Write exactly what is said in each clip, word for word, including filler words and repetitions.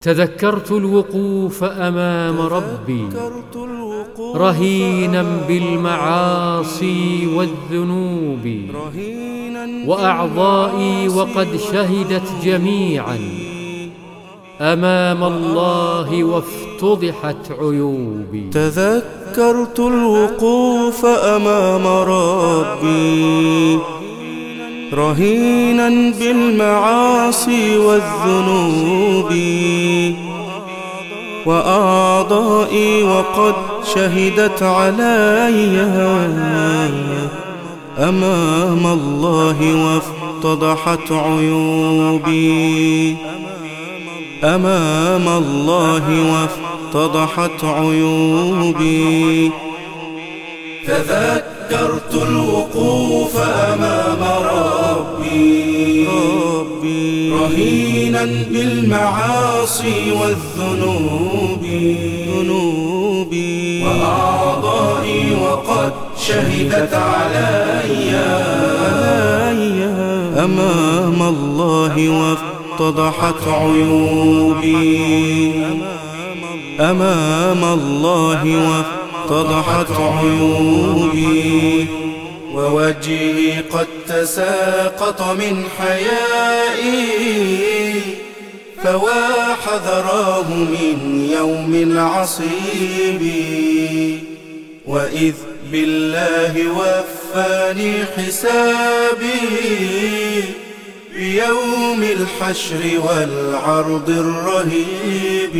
تذكرت الوقوف أمام ربي رهينا بالمعاصي والذنوب، وأعضائي وقد شهدت جميعا أمام الله وافتضحت عيوبي. تذكرت الوقوف أمام ربي رهينا بالمعاصي والذنوب، وأعضائي وقد شهدت علي أمام الله وافتضحت عيوبي، أمام الله وافتضحت عيوبي. تذكرت الوقوف أمام ربي رهينا بالمعاصي والذنوب، وأعضائي وقد شهدت علي أمام الله وافتضحت عيوبي، أمام الله وافتضحت عيوبي. ووجهي قد تساقط من حيائي، فوا حذراه من يوم العصيب، وإذ بالله وفاني حسابي بيوم الحشر والعرض الرهيب،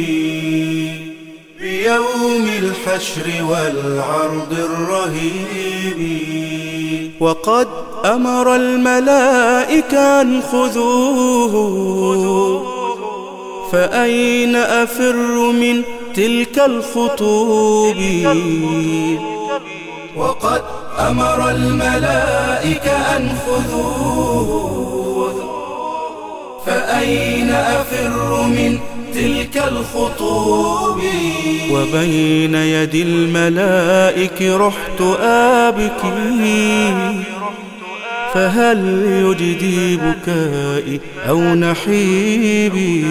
بيوم الحشر والعرض الرهيب. وقد أمر الملائكة أن خذوه، فأين أفر من تلك الخطوب؟ وقد أمر الملائكة أن خذوه، فأين أفر من تلك الخطوب؟ وبين يدي الملائك رحت آبكي، فهل يجدي بكائي أو نحيبي؟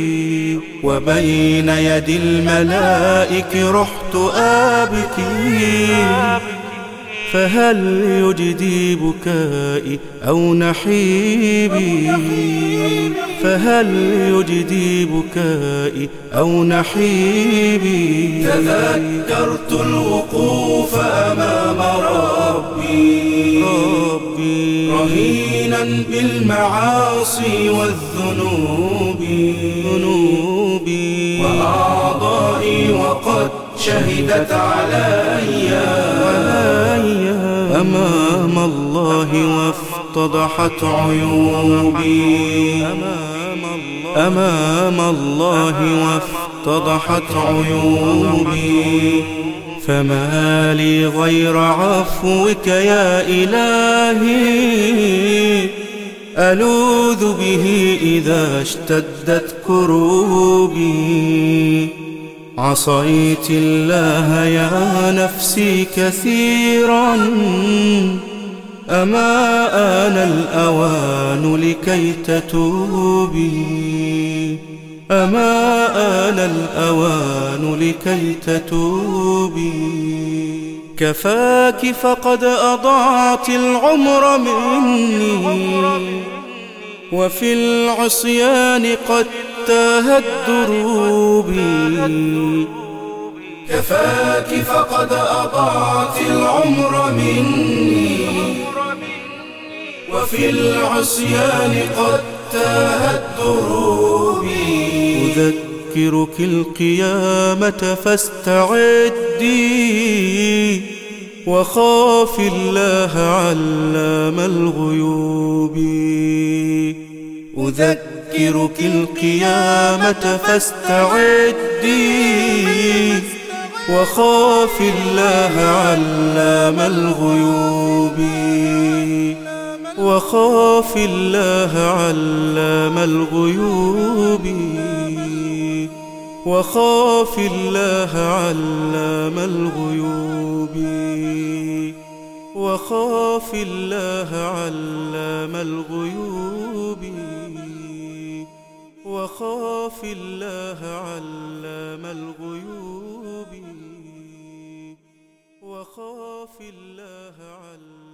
وبين يدي الملائك رحت آبكي، فهل يجدي بكائي أو نحيبي؟ فهل يجدي بكائي أو نحيبي؟ تذكرت الوقوف أمام ربي رهينا بالمعاصي والذنوب، وأعضائي وقد شهدت علي أمام الله وافتضحت عيوبي، أمام الله وافتضحت عيوبي. فما لي غير عفوك يا إلهي، ألوذ به إذا اشتدت كروبي. عصيت الله يا نفسي كثيرا، أما آن الأوان لكي تتوبي، أما آن الأوان لكي تتوبي. كفاك فقد أضعت العمر مني، وفي العصيان قد تاهت دروبي. كفاك فقد أضعت العمر مني، وفي العصيان قد تاهت دروبي. أذكرك القيامة فاستعدي، وخاف الله علام الغيوب. أذكرك القيامة فاستعدي، وخاف الله علام الغيوب. وخاف الله علام الغيوب، وخاف الله علام الغيوب، وخاف الله علام الغيوب. وخاف الله علام الغيوب وخاف الله علام